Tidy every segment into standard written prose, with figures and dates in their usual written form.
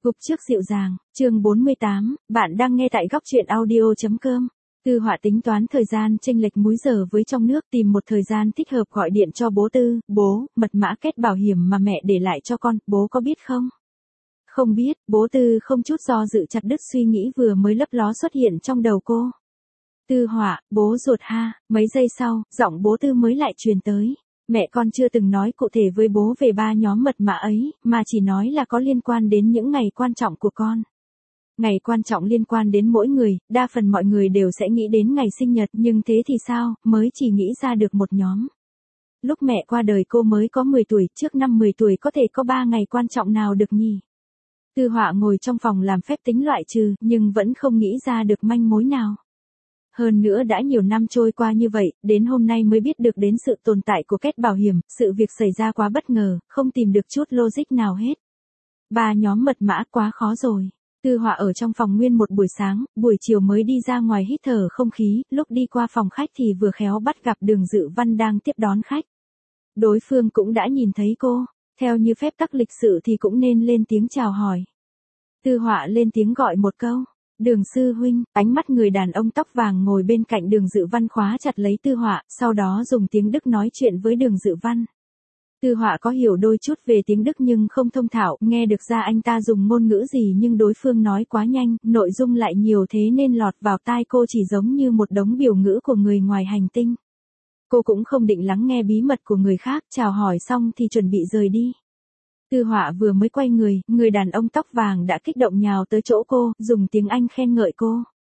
Gục trước dịu dàng, chương 48, bạn đang nghe tại góc truyện audio.com. Tư Họa tính toán thời gian chênh lệch múi giờ với trong nước, tìm một thời gian thích hợp gọi điện cho bố Tư. Bố, mật mã kết bảo hiểm mà mẹ để lại cho con, bố có biết không? Không biết, bố Tư không chút do dự chặt đứt suy nghĩ vừa mới lấp ló xuất hiện trong đầu cô. Tư Họa, bố ruột ha. Mấy giây sau, giọng bố Tư mới lại truyền tới. Mẹ con chưa từng nói cụ thể với bố về 3 nhóm mật mã ấy, mà chỉ nói là có liên quan đến những ngày quan trọng của con. Ngày quan trọng liên quan đến mỗi người, đa phần mọi người đều sẽ nghĩ đến ngày sinh nhật, nhưng thế thì sao, mới chỉ nghĩ ra được một nhóm. Lúc mẹ qua đời cô mới có 10 tuổi, trước năm 10 tuổi có thể có 3 ngày quan trọng nào được nhỉ? Tư Họa ngồi trong phòng làm phép tính loại trừ, nhưng vẫn không nghĩ ra được manh mối nào. Hơn nữa đã nhiều năm trôi qua như vậy, đến hôm nay mới biết được đến sự tồn tại của kết bảo hiểm, sự việc xảy ra quá bất ngờ, không tìm được chút logic nào hết. 3 nhóm mật mã quá khó rồi. Tư Họa ở trong phòng nguyên một buổi sáng, buổi chiều mới đi ra ngoài hít thở không khí, lúc đi qua phòng khách thì vừa khéo bắt gặp Đường Dự Văn đang tiếp đón khách. Đối phương cũng đã nhìn thấy cô, theo như phép tắc lịch sự thì cũng nên lên tiếng chào hỏi. Tư Họa lên tiếng gọi một câu. Đường sư huynh. Ánh mắt người đàn ông tóc vàng ngồi bên cạnh Đường Dự Văn khóa chặt lấy Tư Họa, sau đó dùng tiếng Đức nói chuyện với Đường Dự Văn. Tư Họa có hiểu đôi chút về tiếng Đức nhưng không thông thạo, nghe được ra anh ta dùng ngôn ngữ gì nhưng đối phương nói quá nhanh, nội dung lại nhiều thế nên lọt vào tai cô chỉ giống như một đống biểu ngữ của người ngoài hành tinh. Cô cũng không định lắng nghe bí mật của người khác, chào hỏi xong thì chuẩn bị rời đi. Tư Họa vừa mới quay người đàn ông tóc vàng đã kích động nhào tới chỗ cô, dùng tiếng Anh khen ngợi cô.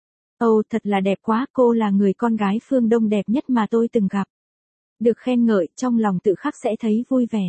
Ồ, thật là đẹp quá, cô là người con gái phương Đông đẹp nhất mà tôi từng gặp. Được khen ngợi, trong lòng tự khắc sẽ thấy vui vẻ.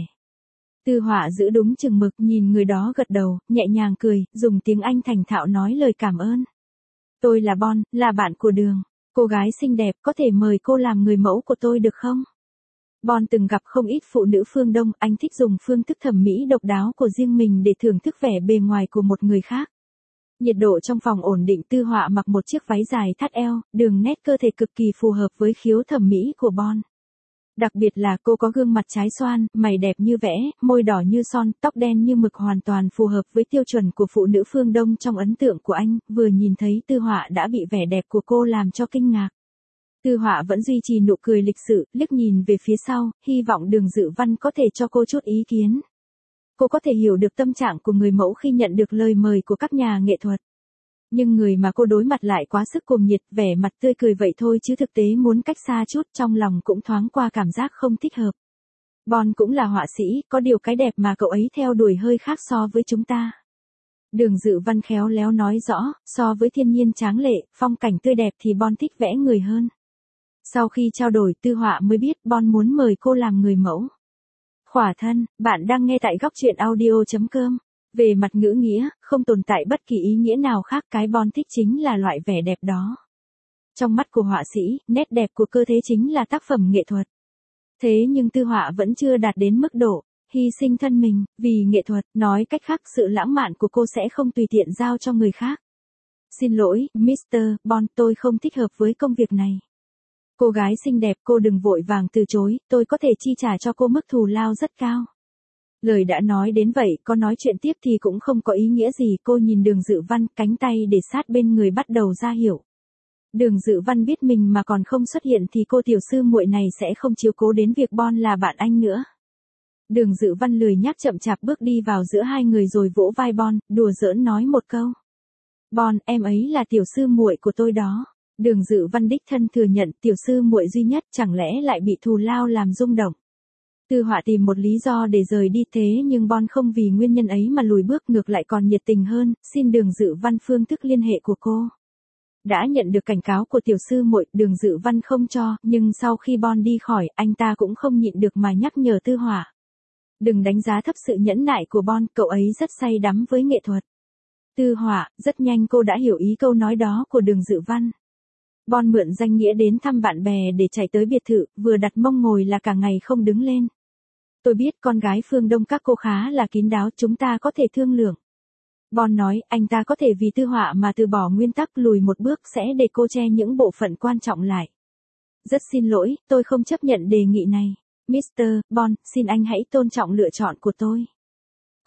Tư Họa giữ đúng chừng mực, nhìn người đó gật đầu, nhẹ nhàng cười, dùng tiếng Anh thành thạo nói lời cảm ơn. Tôi là Bon, là bạn của Đường. Cô gái xinh đẹp, có thể mời cô làm người mẫu của tôi được không? Bon từng gặp không ít phụ nữ phương Đông, anh thích dùng phương thức thẩm mỹ độc đáo của riêng mình để thưởng thức vẻ bề ngoài của một người khác. Nhiệt độ trong phòng ổn định, Tư Họa mặc một chiếc váy dài thắt eo, đường nét cơ thể cực kỳ phù hợp với khiếu thẩm mỹ của Bon. Đặc biệt là cô có gương mặt trái xoan, mày đẹp như vẽ, môi đỏ như son, tóc đen như mực, hoàn toàn phù hợp với tiêu chuẩn của phụ nữ phương Đông trong ấn tượng của anh. Vừa nhìn thấy Tư Họa đã bị vẻ đẹp của cô làm cho kinh ngạc. Tư Họa vẫn duy trì nụ cười lịch sự, liếc nhìn về phía sau, hy vọng Đường Dự Văn có thể cho cô chút ý kiến. Cô có thể hiểu được tâm trạng của người mẫu khi nhận được lời mời của các nhà nghệ thuật. Nhưng người mà cô đối mặt lại quá sức cuồng nhiệt, vẻ mặt tươi cười vậy thôi chứ thực tế muốn cách xa chút, trong lòng cũng thoáng qua cảm giác không thích hợp. Bon cũng là họa sĩ, có điều cái đẹp mà cậu ấy theo đuổi hơi khác so với chúng ta. Đường Dự Văn khéo léo nói rõ, so với thiên nhiên tráng lệ, phong cảnh tươi đẹp thì Bon thích vẽ người hơn. Sau khi trao đổi, Tư Họa mới biết Bon muốn mời cô làm người mẫu. Khỏa thân, bạn đang nghe tại góc truyện audio.com. Về mặt ngữ nghĩa, không tồn tại bất kỳ ý nghĩa nào khác, cái Bon thích chính là loại vẻ đẹp đó. Trong mắt của họa sĩ, nét đẹp của cơ thể chính là tác phẩm nghệ thuật. Thế nhưng Tư Họa vẫn chưa đạt đến mức độ hy sinh thân mình vì nghệ thuật, nói cách khác sự lãng mạn của cô sẽ không tùy tiện giao cho người khác. Xin lỗi, Mr. Bon, tôi không thích hợp với công việc này. Cô gái xinh đẹp, cô đừng vội vàng từ chối, tôi có thể chi trả cho cô mức thù lao rất cao. Lời đã nói đến vậy, có nói chuyện tiếp thì cũng không có ý nghĩa gì. Cô nhìn Đường Dự Văn, cánh tay để sát bên người bắt đầu ra hiệu. Đường Dự Văn biết mình mà còn không xuất hiện thì cô tiểu sư muội này sẽ không chiếu cố đến việc Bon là bạn anh nữa. Đường Dự Văn lười nhác chậm chạp bước đi vào giữa hai người rồi vỗ vai Bon, đùa giỡn nói một câu. Bon, em ấy là tiểu sư muội của tôi đó. Đường Dự Văn đích thân thừa nhận, tiểu sư muội duy nhất, chẳng lẽ lại bị thù lao làm rung động. Tư Họa tìm một lý do để rời đi, thế nhưng Bon không vì nguyên nhân ấy mà lùi bước, ngược lại còn nhiệt tình hơn, xin Đường Dự Văn phương thức liên hệ của cô. Đã nhận được cảnh cáo của tiểu sư muội, Đường Dự Văn không cho, nhưng sau khi Bon đi khỏi, anh ta cũng không nhịn được mà nhắc nhở Tư Họa. Đừng đánh giá thấp sự nhẫn nại của Bon, cậu ấy rất say đắm với nghệ thuật. Tư Họa, rất nhanh cô đã hiểu ý câu nói đó của Đường Dự Văn. Bon mượn danh nghĩa đến thăm bạn bè để chạy tới biệt thự, vừa đặt mông ngồi là cả ngày không đứng lên. Tôi biết con gái phương Đông các cô khá là kín đáo, chúng ta có thể thương lượng. Bon nói, anh ta có thể vì Tư Họa mà từ bỏ nguyên tắc, lùi một bước sẽ để cô che những bộ phận quan trọng lại. Rất xin lỗi, tôi không chấp nhận đề nghị này. Mr. Bon, xin anh hãy tôn trọng lựa chọn của tôi.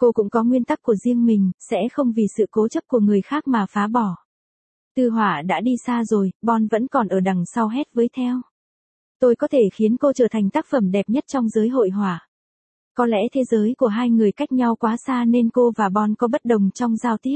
Cô cũng có nguyên tắc của riêng mình, sẽ không vì sự cố chấp của người khác mà phá bỏ. Tư Họa đã đi xa rồi, Bon vẫn còn ở đằng sau hét với theo. Tôi có thể khiến cô trở thành tác phẩm đẹp nhất trong giới hội họa. Có lẽ thế giới của hai người cách nhau quá xa nên cô và Bon có bất đồng trong giao tiếp.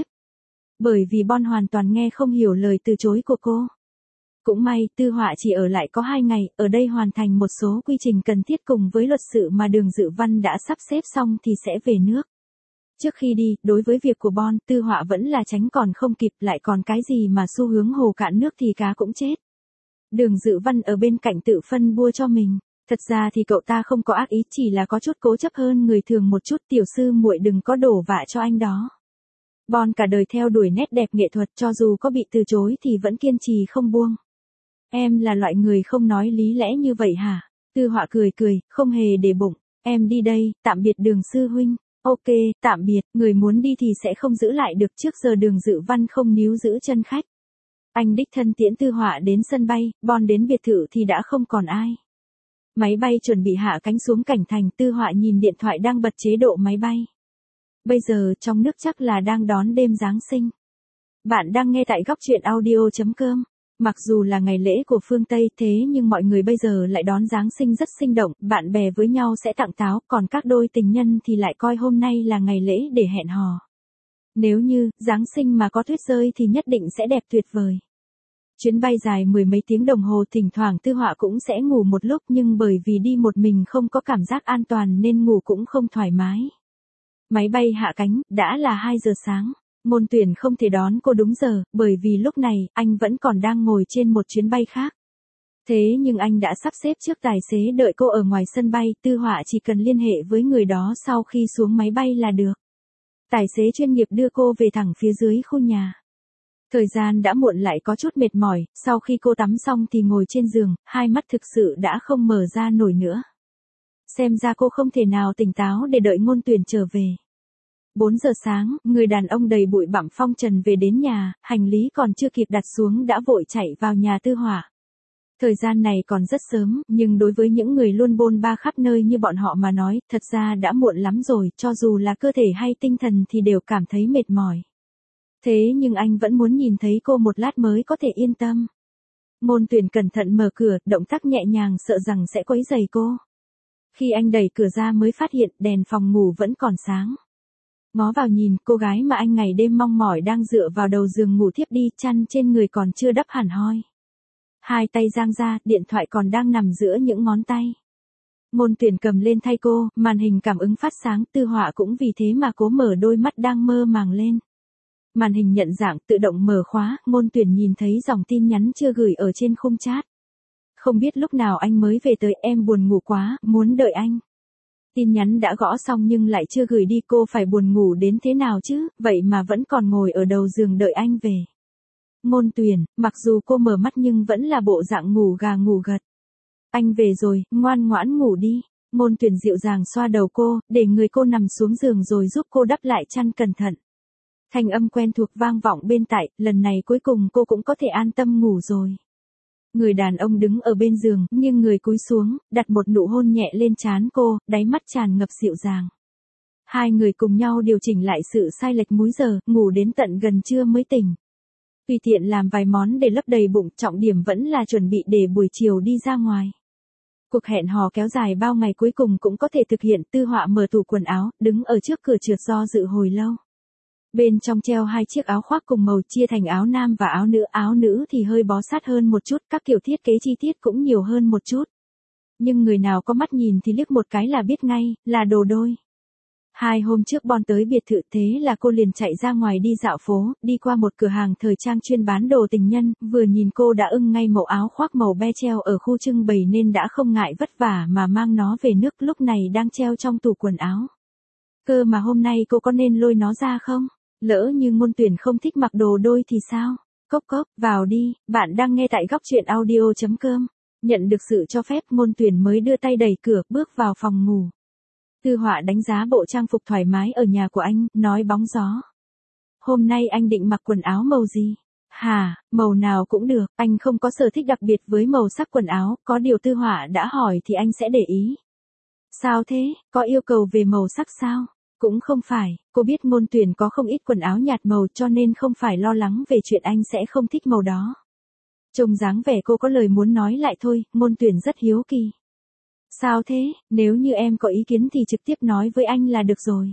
Bởi vì Bon hoàn toàn nghe không hiểu lời từ chối của cô. Cũng may, Tư Họa chỉ ở lại có 2 ngày, ở đây hoàn thành một số quy trình cần thiết cùng với luật sự mà Đường Dự Văn đã sắp xếp xong thì sẽ về nước. Trước khi đi, đối với việc của Bon, Tư Họa vẫn là tránh còn không kịp, lại còn cái gì mà xu hướng hồ cạn nước thì cá cũng chết. Đường Dự Văn ở bên cạnh tự phân bua cho mình. Thật ra thì cậu ta không có ác ý, chỉ là có chút cố chấp hơn người thường một chút. Tiểu sư muội đừng có đổ vạ cho anh đó. Bon cả đời theo đuổi nét đẹp nghệ thuật, cho dù có bị từ chối thì vẫn kiên trì không buông. Em là loại người không nói lý lẽ như vậy hả? Tư Họa cười cười, không hề để bụng. Em đi đây, tạm biệt Đường sư huynh. Ok, tạm biệt, người muốn đi thì sẽ không giữ lại được, trước giờ Đường Dự Văn không níu giữ chân khách. Anh đích thân tiễn Tư Họa đến sân bay, Bon đến biệt thự thì đã không còn ai. Máy bay chuẩn bị hạ cánh xuống cảnh thành, Tư Họa nhìn điện thoại đang bật chế độ máy bay. Bây giờ trong nước chắc là đang đón đêm Giáng sinh. Bạn đang nghe tại góc truyện audio.com. Mặc dù là ngày lễ của phương Tây thế nhưng mọi người bây giờ lại đón Giáng sinh rất sinh động, bạn bè với nhau sẽ tặng táo, còn các đôi tình nhân thì lại coi hôm nay là ngày lễ để hẹn hò. Nếu như Giáng sinh mà có tuyết rơi thì nhất định sẽ đẹp tuyệt vời. Chuyến bay dài 10 mấy tiếng đồng hồ, thỉnh thoảng Tư Họa cũng sẽ ngủ một lúc, nhưng bởi vì đi một mình không có cảm giác an toàn nên ngủ cũng không thoải mái. Máy bay hạ cánh, đã là 2 giờ sáng. Ngôn Tuyển không thể đón cô đúng giờ, bởi vì lúc này, anh vẫn còn đang ngồi trên một chuyến bay khác. Thế nhưng anh đã sắp xếp trước tài xế đợi cô ở ngoài sân bay, Tư Họa chỉ cần liên hệ với người đó sau khi xuống máy bay là được. Tài xế chuyên nghiệp đưa cô về thẳng phía dưới khu nhà. Thời gian đã muộn lại có chút mệt mỏi, sau khi cô tắm xong thì ngồi trên giường, hai mắt thực sự đã không mở ra nổi nữa. Xem ra cô không thể nào tỉnh táo để đợi Ngôn Tuyển trở về. 4 giờ sáng, người đàn ông đầy bụi bặm phong trần về đến nhà, hành lý còn chưa kịp đặt xuống đã vội chạy vào nhà Tư Họa. Thời gian này còn rất sớm, nhưng đối với những người luôn bôn ba khắp nơi như bọn họ mà nói, thật ra đã muộn lắm rồi, cho dù là cơ thể hay tinh thần thì đều cảm thấy mệt mỏi. Thế nhưng anh vẫn muốn nhìn thấy cô một lát mới có thể yên tâm. Ngôn Tuyển cẩn thận mở cửa, động tác nhẹ nhàng sợ rằng sẽ quấy rầy cô. Khi anh đẩy cửa ra mới phát hiện đèn phòng ngủ vẫn còn sáng. Ngó vào nhìn, cô gái mà anh ngày đêm mong mỏi đang dựa vào đầu giường ngủ thiếp đi, chăn trên người còn chưa đắp hẳn hoi. Hai tay giang ra, điện thoại còn đang nằm giữa những ngón tay. Ngôn Tuyển cầm lên thay cô, màn hình cảm ứng phát sáng, Tư Họa cũng vì thế mà cố mở đôi mắt đang mơ màng lên. Màn hình nhận dạng tự động mở khóa, Ngôn Tuyển nhìn thấy dòng tin nhắn chưa gửi ở trên khung chat. Không biết lúc nào anh mới về tới, em buồn ngủ quá, muốn đợi anh. Tin nhắn đã gõ xong nhưng lại chưa gửi đi, cô phải buồn ngủ đến thế nào chứ, vậy mà vẫn còn ngồi ở đầu giường đợi anh về. Ngôn Tuyển, mặc dù cô mở mắt nhưng vẫn là bộ dạng ngủ gà ngủ gật. Anh về rồi, ngoan ngoãn ngủ đi. Ngôn Tuyển dịu dàng xoa đầu cô, để người cô nằm xuống giường rồi giúp cô đắp lại chăn cẩn thận. Thanh âm quen thuộc vang vọng bên tai, lần này cuối cùng cô cũng có thể an tâm ngủ rồi. Người đàn ông đứng ở bên giường, nhưng người cúi xuống, đặt một nụ hôn nhẹ lên trán cô, đáy mắt tràn ngập dịu dàng. Hai người cùng nhau điều chỉnh lại sự sai lệch múi giờ, ngủ đến tận gần trưa mới tỉnh. Tùy tiện làm vài món để lấp đầy bụng, trọng điểm vẫn là chuẩn bị để buổi chiều đi ra ngoài. Cuộc hẹn hò kéo dài bao ngày cuối cùng cũng có thể thực hiện. Tư Họa mở tủ quần áo, đứng ở trước cửa trượt do dự hồi lâu. Bên trong treo 2 chiếc áo khoác cùng màu chia thành áo nam và áo nữ thì hơi bó sát hơn một chút, các kiểu thiết kế chi tiết cũng nhiều hơn một chút. Nhưng người nào có mắt nhìn thì liếc một cái là biết ngay, là đồ đôi. 2 hôm trước Bon tới biệt thự, thế là cô liền chạy ra ngoài đi dạo phố, đi qua một cửa hàng thời trang chuyên bán đồ tình nhân, vừa nhìn cô đã ưng ngay mẫu áo khoác màu be treo ở khu trưng bày nên đã không ngại vất vả mà mang nó về nước, lúc này đang treo trong tủ quần áo. Cơ mà hôm nay cô có nên lôi nó ra không? Lỡ như Ngôn Tuyển không thích mặc đồ đôi thì sao? Cốc cốc, vào đi, bạn đang nghe tại góc truyện audio.com. Nhận được sự cho phép, Ngôn Tuyển mới đưa tay đẩy cửa, bước vào phòng ngủ. Tư Họa đánh giá bộ trang phục thoải mái ở nhà của anh, nói bóng gió. Hôm nay anh định mặc quần áo màu gì? Hả, màu nào cũng được, anh không có sở thích đặc biệt với màu sắc quần áo, có điều Tư Họa đã hỏi thì anh sẽ để ý. Sao thế, có yêu cầu về màu sắc sao? Cũng không phải, cô biết Ngôn Tuyển có không ít quần áo nhạt màu cho nên không phải lo lắng về chuyện anh sẽ không thích màu đó. Trông dáng vẻ cô có lời muốn nói lại thôi, Ngôn Tuyển rất hiếu kỳ. Sao thế, nếu như em có ý kiến thì trực tiếp nói với anh là được rồi.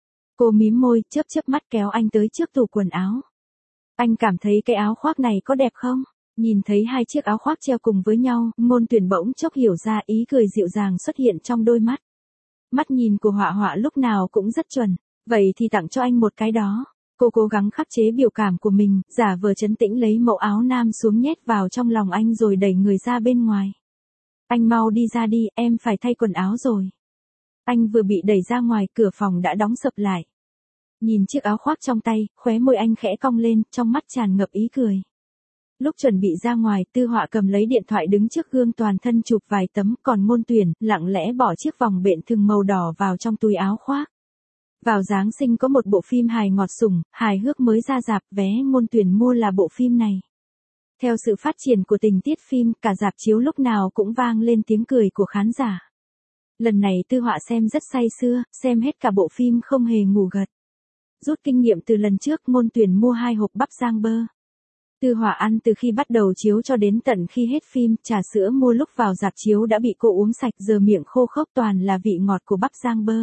Cô mím môi, chớp chớp mắt kéo anh tới trước tủ quần áo. Anh cảm thấy cái áo khoác này có đẹp không? Nhìn thấy hai chiếc áo khoác treo cùng với nhau, Ngôn Tuyển bỗng chốc hiểu ra ý cười dịu dàng xuất hiện trong đôi mắt. Mắt nhìn của Họa Họa lúc nào cũng rất chuẩn, vậy thì tặng cho anh một cái đó. Cô cố gắng khắc chế biểu cảm của mình, giả vờ trấn tĩnh lấy mẫu áo nam xuống nhét vào trong lòng anh rồi đẩy người ra bên ngoài. Anh mau đi ra đi, em phải thay quần áo rồi. Anh vừa bị đẩy ra ngoài, cửa phòng đã đóng sập lại. Nhìn chiếc áo khoác trong tay, khóe môi anh khẽ cong lên, trong mắt tràn ngập ý cười. Lúc chuẩn bị ra ngoài, Tư Họa cầm lấy điện thoại đứng trước gương toàn thân chụp vài tấm, còn Ngôn Tuyển lặng lẽ bỏ chiếc vòng bện thừng màu đỏ vào trong túi áo khoác. Vào Giáng sinh có một bộ phim hài ngọt sủng, hài hước mới ra rạp, vé Ngôn Tuyển mua là bộ phim này. Theo sự phát triển của tình tiết phim, cả rạp chiếu lúc nào cũng vang lên tiếng cười của khán giả. Lần này Tư Họa xem rất say sưa, xem hết cả bộ phim không hề ngủ gật. Rút kinh nghiệm từ lần trước, Ngôn Tuyển mua 2 hộp bắp rang bơ. Tư Họa ăn từ khi bắt đầu chiếu cho đến tận khi hết phim, trà sữa mua lúc vào rạp chiếu đã bị cô uống sạch, giờ miệng khô khốc toàn là vị ngọt của bắp rang bơ.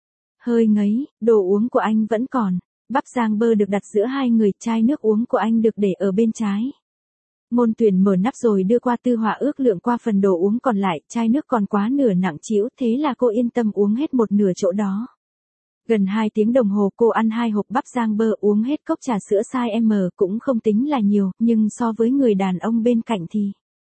Hơi ngấy, đồ uống của anh vẫn còn. Bắp rang bơ được đặt giữa hai người, chai nước uống của anh được để ở bên trái. Ngôn Tuyển mở nắp rồi đưa qua Tư Họa ước lượng qua phần đồ uống còn lại, chai nước còn quá nửa nặng trĩu, thế là cô yên tâm uống hết một nửa chỗ đó. Gần 2 tiếng đồng hồ cô ăn 2 hộp bắp rang bơ, uống hết cốc trà sữa size M, cũng không tính là nhiều, nhưng so với người đàn ông bên cạnh thì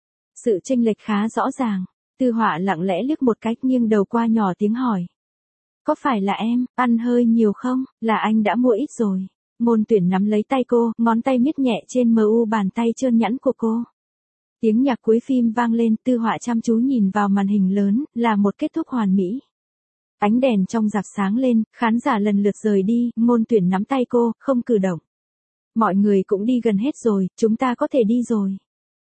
sự chênh lệch khá rõ ràng. Tư Họa lặng lẽ liếc một cái, nghiêng đầu qua nhỏ tiếng hỏi. Có phải là em, ăn hơi nhiều không, là anh đã mua ít rồi. Ngôn Tuyển nắm lấy tay cô, ngón tay miết nhẹ trên mu bàn tay trơn nhẵn của cô. Tiếng nhạc cuối phim vang lên, Tư Họa chăm chú nhìn vào màn hình lớn, là một kết thúc hoàn mỹ. Ánh đèn trong rạp sáng lên, khán giả lần lượt rời đi, Ngôn Tuyển nắm tay cô, không cử động. Mọi người cũng đi gần hết rồi, chúng ta có thể đi rồi.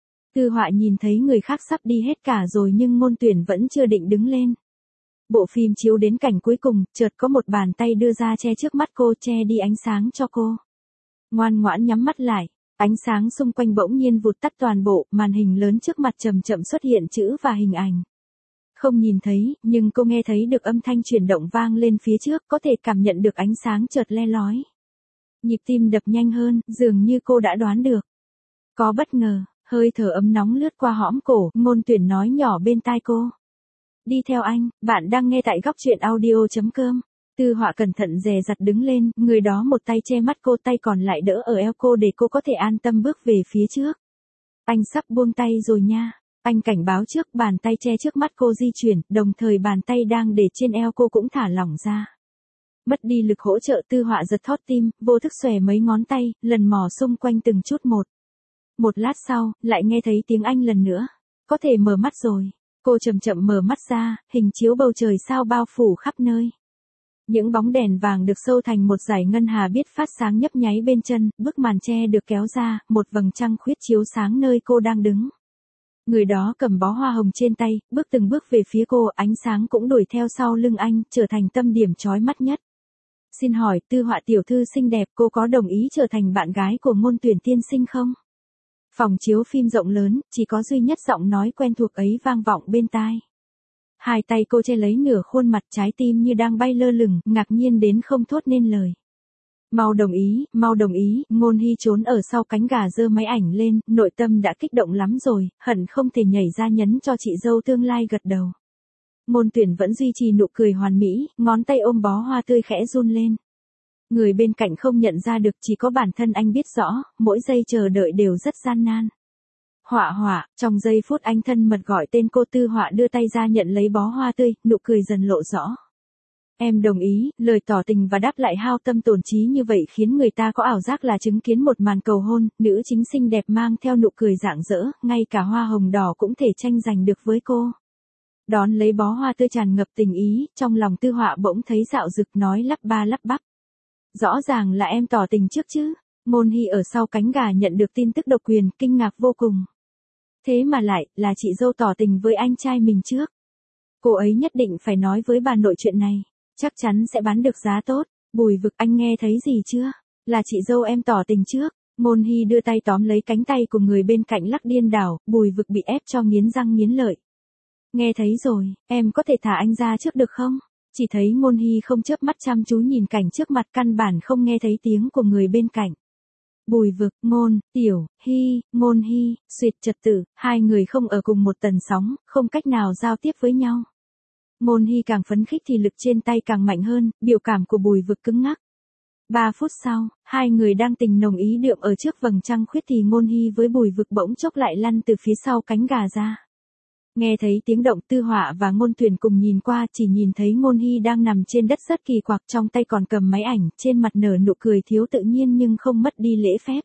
Tư Họa nhìn thấy người khác sắp đi hết cả rồi nhưng Ngôn Tuyển vẫn chưa định đứng lên. Bộ phim chiếu đến cảnh cuối cùng, chợt có một bàn tay đưa ra che trước mắt cô, che đi ánh sáng cho cô. Ngoan ngoãn nhắm mắt lại, ánh sáng xung quanh bỗng nhiên vụt tắt toàn bộ, màn hình lớn trước mặt chậm chậm xuất hiện chữ và hình ảnh. Không nhìn thấy, nhưng cô nghe thấy được âm thanh chuyển động vang lên phía trước, có thể cảm nhận được ánh sáng chợt le lói. Nhịp tim đập nhanh hơn, dường như cô đã đoán được. Có bất ngờ, hơi thở ấm nóng lướt qua hõm cổ, Ngôn Tuyển nói nhỏ bên tai cô. Đi theo anh, bạn đang nghe tại góc truyện audio.com. Tư Họa cẩn thận dè dặt đứng lên, người đó một tay che mắt cô, tay còn lại đỡ ở eo cô để cô có thể an tâm bước về phía trước. Anh sắp buông tay rồi nha. Anh cảnh báo trước, bàn tay che trước mắt cô di chuyển, đồng thời bàn tay đang để trên eo cô cũng thả lỏng ra. Mất đi lực hỗ trợ, Tư Họa giật thót tim, vô thức xòe mấy ngón tay, lần mò xung quanh từng chút một. Một lát sau, lại nghe thấy tiếng anh lần nữa. Có thể mở mắt rồi. Cô chậm chậm mở mắt ra, hình chiếu bầu trời sao bao phủ khắp nơi. Những bóng đèn vàng được sâu thành một dải ngân hà biết phát sáng nhấp nháy bên chân, bức màn che được kéo ra, một vầng trăng khuyết chiếu sáng nơi cô đang đứng. Người đó cầm bó hoa hồng trên tay, bước từng bước về phía cô, ánh sáng cũng đuổi theo sau lưng anh, trở thành tâm điểm chói mắt nhất. Xin hỏi, Tư Họa tiểu thư xinh đẹp, cô có đồng ý trở thành bạn gái của Ngôn Tuyển tiên sinh không? Phòng chiếu phim rộng lớn, chỉ có duy nhất giọng nói quen thuộc ấy vang vọng bên tai. Hai tay cô che lấy nửa khuôn mặt, trái tim như đang bay lơ lửng, ngạc nhiên đến không thốt nên lời. Mau đồng ý, Ngôn Hy trốn ở sau cánh gà giơ máy ảnh lên, nội tâm đã kích động lắm rồi, hận không thể nhảy ra nhấn cho chị dâu tương lai gật đầu. Ngôn Tuyển vẫn duy trì nụ cười hoàn mỹ, ngón tay ôm bó hoa tươi khẽ run lên. Người bên cạnh không nhận ra được, chỉ có bản thân anh biết rõ, mỗi giây chờ đợi đều rất gian nan. Họa Họa, trong giây phút anh thân mật gọi tên cô, Tư Họa đưa tay ra nhận lấy bó hoa tươi, nụ cười dần lộ rõ. Em đồng ý, lời tỏ tình và đáp lại hao tâm tổn trí như vậy khiến người ta có ảo giác là chứng kiến một màn cầu hôn, nữ chính xinh đẹp mang theo nụ cười rạng rỡ, ngay cả hoa hồng đỏ cũng thể tranh giành được với cô. Đón lấy bó hoa tươi tràn ngập tình ý, trong lòng Tư Họa bỗng thấy dạo dực nói lắp ba lắp bắp. Rõ ràng là em tỏ tình trước chứ. Ngôn Hy ở sau cánh gà nhận được tin tức độc quyền, kinh ngạc vô cùng. Thế mà lại, là chị dâu tỏ tình với anh trai mình trước. Cô ấy nhất định phải nói với bà nội chuyện này. chắc chắn sẽ bán được giá tốt. Bùi Vực, anh nghe thấy gì chưa? Là chị dâu em tỏ tình trước. Ngôn Hy đưa tay tóm lấy cánh tay của người bên cạnh lắc điên đảo, Bùi Vực bị ép cho nghiến răng nghiến lợi. Nghe thấy rồi, em có thể thả anh ra trước được không? Chỉ thấy Ngôn Hy không chớp mắt chăm chú nhìn cảnh trước mặt, căn bản không nghe thấy tiếng của người bên cạnh. Bùi Vực, Ngôn, Tiểu, Hy, Ngôn Hy, suýt trật tự, hai người không ở cùng một tần sóng, không cách nào giao tiếp với nhau. Ngôn Hy càng phấn khích thì lực trên tay càng mạnh hơn, biểu cảm của Bùi Vực cứng ngắc. 3 phút sau, hai người đang tình nồng ý đượm ở trước vầng trăng khuyết thì Ngôn Hy với Bùi Vực bỗng chốc lại lăn từ phía sau cánh gà ra. Nghe thấy tiếng động, Tư Họa và Ngôn Tuyền cùng nhìn qua, chỉ nhìn thấy Ngôn Hy đang nằm trên đất rất kỳ quặc, trong tay còn cầm máy ảnh, trên mặt nở nụ cười thiếu tự nhiên nhưng không mất đi lễ phép.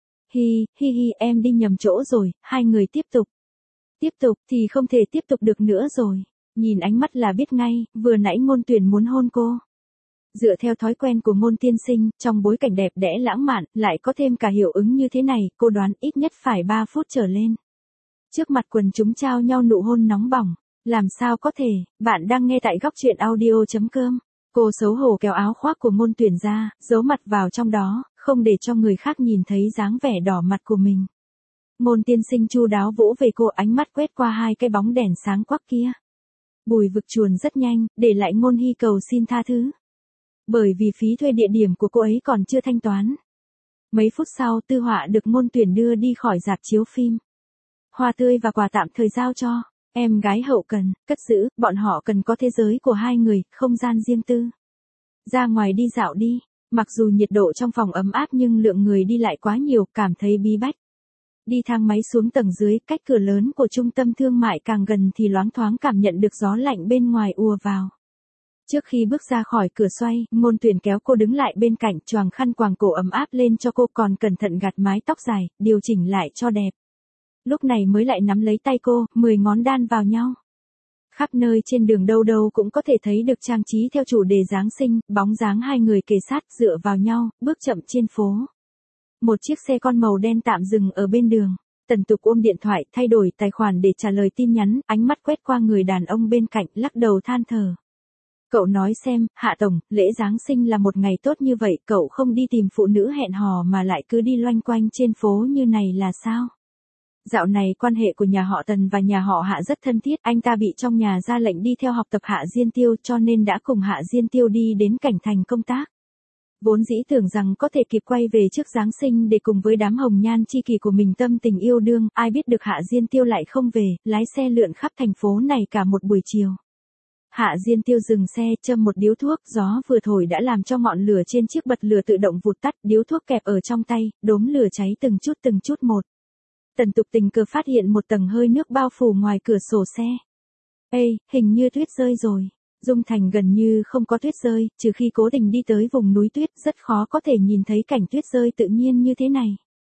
Hi, em đi nhầm chỗ rồi, hai người tiếp tục. Tiếp tục thì không thể tiếp tục được nữa rồi. Nhìn ánh mắt là biết ngay, vừa nãy Ngôn Tuyền muốn hôn cô. Dựa theo thói quen của Ngôn tiên sinh, trong bối cảnh đẹp đẽ lãng mạn, lại có thêm cả hiệu ứng như thế này, cô đoán ít nhất phải 3 phút trở lên. Trước mặt quần chúng trao nhau nụ hôn nóng bỏng. Làm sao có thể, bạn đang nghe tại góc truyện audio.com. Cô xấu hổ kéo áo khoác của Ngôn Tuyền ra, giấu mặt vào trong đó, không để cho người khác nhìn thấy dáng vẻ đỏ mặt của mình. Ngôn tiên sinh chu đáo vỗ về cô, ánh mắt quét qua hai cái bóng đèn sáng quắc kia. Bùi Vực chuồn rất nhanh, để lại Ngôn Hy cầu xin tha thứ. Bởi vì phí thuê địa điểm của cô ấy còn chưa thanh toán. Mấy phút sau, Tư Họa được Ngôn Tuyền đưa đi khỏi rạp chiếu phim. Hoa tươi và quà tạm thời giao cho em gái hậu cần, cất giữ, bọn họ cần có thế giới của hai người, không gian riêng tư. Ra ngoài đi dạo đi, mặc dù nhiệt độ trong phòng ấm áp nhưng lượng người đi lại quá nhiều, cảm thấy bí bách. Đi thang máy xuống tầng dưới, cách cửa lớn của trung tâm thương mại càng gần thì loáng thoáng cảm nhận được gió lạnh bên ngoài ùa vào. Trước khi bước ra khỏi cửa xoay, Ngôn Tuyền kéo cô đứng lại bên cạnh, choàng khăn quàng cổ ấm áp lên cho cô, còn cẩn thận gạt mái tóc dài, điều chỉnh lại cho đẹp. Lúc này mới lại nắm lấy tay cô, 10 ngón đan vào nhau. Khắp nơi trên đường đâu đâu cũng có thể thấy được trang trí theo chủ đề Giáng sinh, bóng dáng hai người kề sát dựa vào nhau, bước chậm trên phố. Một chiếc xe con màu đen tạm dừng ở bên đường. Tần Tục ôm điện thoại, thay đổi tài khoản để trả lời tin nhắn, ánh mắt quét qua người đàn ông bên cạnh, lắc đầu than thở. Cậu nói xem, Hạ Tổng, lễ Giáng sinh là một ngày tốt như vậy, cậu không đi tìm phụ nữ hẹn hò mà lại cứ đi loanh quanh trên phố như này là sao? Dạo này quan hệ của nhà họ Tần và nhà họ Hạ rất thân thiết, anh ta bị trong nhà ra lệnh đi theo học tập Hạ Diên Tiêu cho nên đã cùng Hạ Diên Tiêu đi đến Cảnh Thành công tác. Vốn dĩ tưởng rằng có thể kịp quay về trước Giáng sinh để cùng với đám hồng nhan chi kỷ của mình tâm tình yêu đương, ai biết được Hạ Diên Tiêu lại không về, lái xe lượn khắp thành phố này cả một buổi chiều. Hạ Diên Tiêu dừng xe, châm một điếu thuốc, gió vừa thổi đã làm cho ngọn lửa trên chiếc bật lửa tự động vụt tắt, điếu thuốc kẹp ở trong tay, đốm lửa cháy từng chút một. Tần Tục tình cờ phát hiện một tầng hơi nước bao phủ ngoài cửa sổ xe. Ê, hình như tuyết rơi rồi. Dung Thành gần như không có tuyết rơi, trừ khi cố tình đi tới vùng núi tuyết, rất khó có thể nhìn thấy cảnh tuyết rơi tự nhiên như thế này.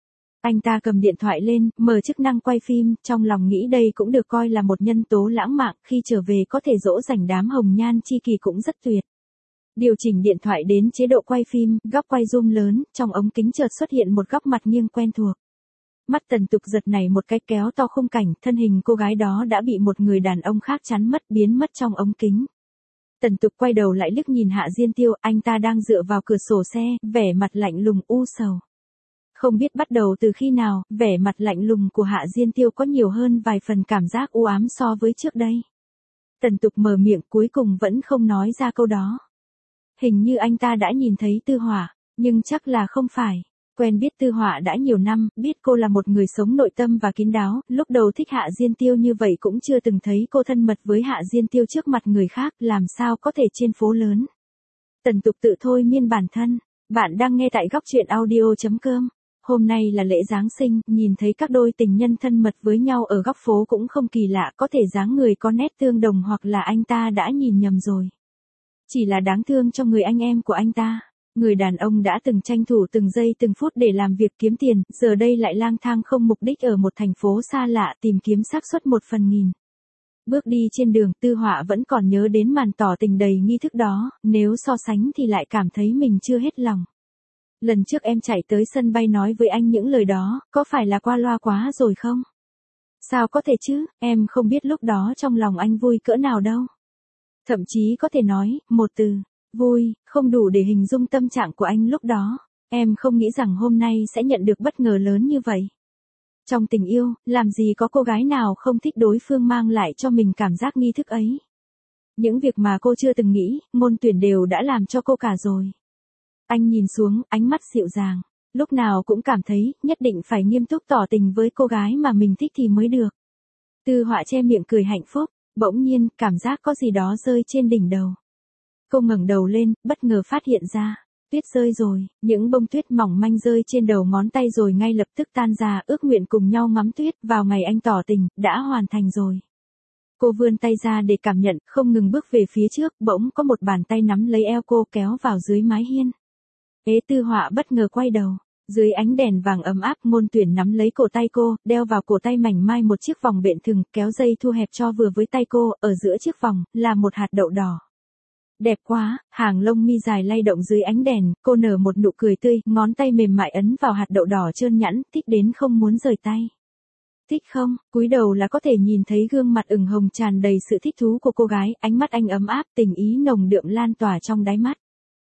Anh ta cầm điện thoại lên, mở chức năng quay phim, trong lòng nghĩ đây cũng được coi là một nhân tố lãng mạn, khi trở về có thể dỗ dành đám hồng nhan chi kỷ cũng rất tuyệt. Điều chỉnh điện thoại đến chế độ quay phim, góc quay zoom lớn, trong ống kính chợt xuất hiện một góc mặt nghiêng quen thuộc. Mắt Tần Tục giật nảy một cái, kéo to khung cảnh, thân hình cô gái đó đã bị một người đàn ông khác chắn mất, biến mất trong ống kính. Tần Tục quay đầu lại liếc nhìn Hạ Diên Tiêu, anh ta đang dựa vào cửa sổ xe, vẻ mặt lạnh lùng u sầu. Không biết bắt đầu từ khi nào, vẻ mặt lạnh lùng của Hạ Diên Tiêu có nhiều hơn vài phần cảm giác u ám so với trước đây. Tần Tục mở miệng, cuối cùng vẫn không nói ra câu đó. Hình như anh ta đã nhìn thấy Tư Họa, nhưng chắc là không phải. Quen biết Tư Họa đã nhiều năm, biết cô là một người sống nội tâm và kín đáo, lúc đầu thích Hạ Diên Tiêu như vậy cũng chưa từng thấy cô thân mật với Hạ Diên Tiêu trước mặt người khác, làm sao có thể trên phố lớn. Tần Tục tự thôi miên bản thân. Bạn đang nghe tại góc truyện audio.com. Hôm nay là lễ Giáng sinh, nhìn thấy các đôi tình nhân thân mật với nhau ở góc phố cũng không kỳ lạ, có thể dáng người có nét tương đồng hoặc là anh ta đã nhìn nhầm rồi. Chỉ là đáng thương cho người anh em của anh ta. Người đàn ông đã từng tranh thủ từng giây từng phút để làm việc kiếm tiền, giờ đây lại lang thang không mục đích ở một thành phố xa lạ tìm kiếm xác suất 1/1000. Bước đi trên đường, Tư Họa vẫn còn nhớ đến màn tỏ tình đầy nghi thức đó, nếu so sánh thì lại cảm thấy mình chưa hết lòng. Lần trước em chạy tới sân bay nói với anh những lời đó, có phải là qua loa quá rồi không? Sao có thể chứ, em không biết lúc đó trong lòng anh vui cỡ nào đâu. Thậm chí có thể nói, một từ, vui, không đủ để hình dung tâm trạng của anh lúc đó. Em không nghĩ rằng hôm nay sẽ nhận được bất ngờ lớn như vậy. Trong tình yêu, làm gì có cô gái nào không thích đối phương mang lại cho mình cảm giác nghi thức ấy. Những việc mà cô chưa từng nghĩ, Ngôn Tuyển đều đã làm cho cô cả rồi. Anh nhìn xuống, ánh mắt dịu dàng. Lúc nào cũng cảm thấy, nhất định phải nghiêm túc tỏ tình với cô gái mà mình thích thì mới được. Tư Họa che miệng cười hạnh phúc, bỗng nhiên, cảm giác có gì đó rơi trên đỉnh đầu. Cô ngẩng đầu lên, bất ngờ phát hiện ra. Tuyết rơi rồi, những bông tuyết mỏng manh rơi trên đầu ngón tay rồi ngay lập tức tan ra, ước nguyện cùng nhau ngắm tuyết vào ngày anh tỏ tình, đã hoàn thành rồi. Cô vươn tay ra để cảm nhận, không ngừng bước về phía trước, bỗng có một bàn tay nắm lấy eo cô kéo vào dưới mái hiên. Tư Họa bất ngờ quay đầu, dưới ánh đèn vàng ấm áp, Ngôn Tuyển nắm lấy cổ tay cô, đeo vào cổ tay mảnh mai một chiếc vòng bện thừng, kéo dây thu hẹp cho vừa với tay cô, ở giữa chiếc vòng, là một hạt đậu đỏ. Đẹp quá, hàng lông mi dài lay động dưới ánh đèn, cô nở một nụ cười tươi, ngón tay mềm mại ấn vào hạt đậu đỏ trơn nhẵn, thích đến không muốn rời tay. Thích không? Cúi đầu là có thể nhìn thấy gương mặt ửng hồng tràn đầy sự thích thú của cô gái, ánh mắt anh ấm áp, tình ý nồng đượm lan tỏa trong đáy mắt.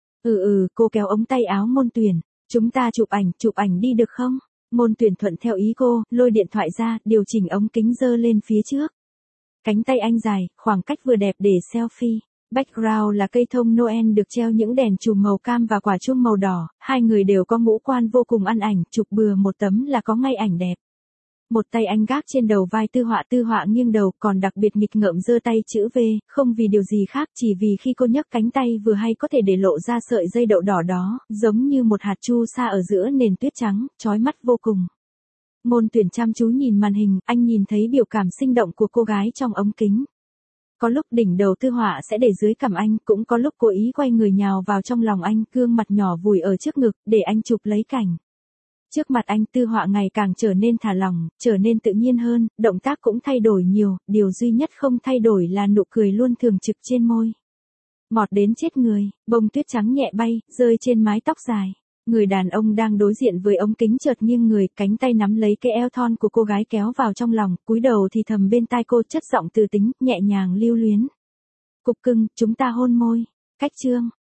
Cô kéo ống tay áo Ngôn Tuyển, chúng ta chụp ảnh đi được không? Ngôn Tuyển thuận theo ý cô, lôi điện thoại ra, điều chỉnh ống kính giơ lên phía trước. Cánh tay anh dài, khoảng cách vừa đẹp để selfie. Background là cây thông Noel được treo những đèn chùm màu cam và quả chuông màu đỏ, hai người đều có ngũ quan vô cùng ăn ảnh, chụp bừa một tấm là có ngay ảnh đẹp. Một tay anh gác trên đầu vai Tư Họa nghiêng đầu, còn đặc biệt nghịch ngợm giơ tay chữ V, không vì điều gì khác, chỉ vì khi cô nhấc cánh tay vừa hay có thể để lộ ra sợi dây đậu đỏ đó, giống như một hạt chu sa ở giữa nền tuyết trắng, chói mắt vô cùng. Ngôn Tuyển chăm chú nhìn màn hình, anh nhìn thấy biểu cảm sinh động của cô gái trong ống kính. Có lúc đỉnh đầu Tư Họa sẽ để dưới cằm anh, cũng có lúc cố ý quay người nhào vào trong lòng anh, gương mặt nhỏ vùi ở trước ngực, để anh chụp lấy cảnh. Trước mặt anh, Tư Họa ngày càng trở nên thả lỏng, trở nên tự nhiên hơn, động tác cũng thay đổi nhiều, điều duy nhất không thay đổi là nụ cười luôn thường trực trên môi. Ngọt đến chết người, bông tuyết trắng nhẹ bay, rơi trên mái tóc dài. Người đàn ông đang đối diện với ống kính chợt nghiêng người, cánh tay nắm lấy cái eo thon của cô gái kéo vào trong lòng, cúi đầu thì thầm bên tai cô, chất giọng từ tính, nhẹ nhàng lưu luyến. Cục cưng, chúng ta hôn môi. Cách chương.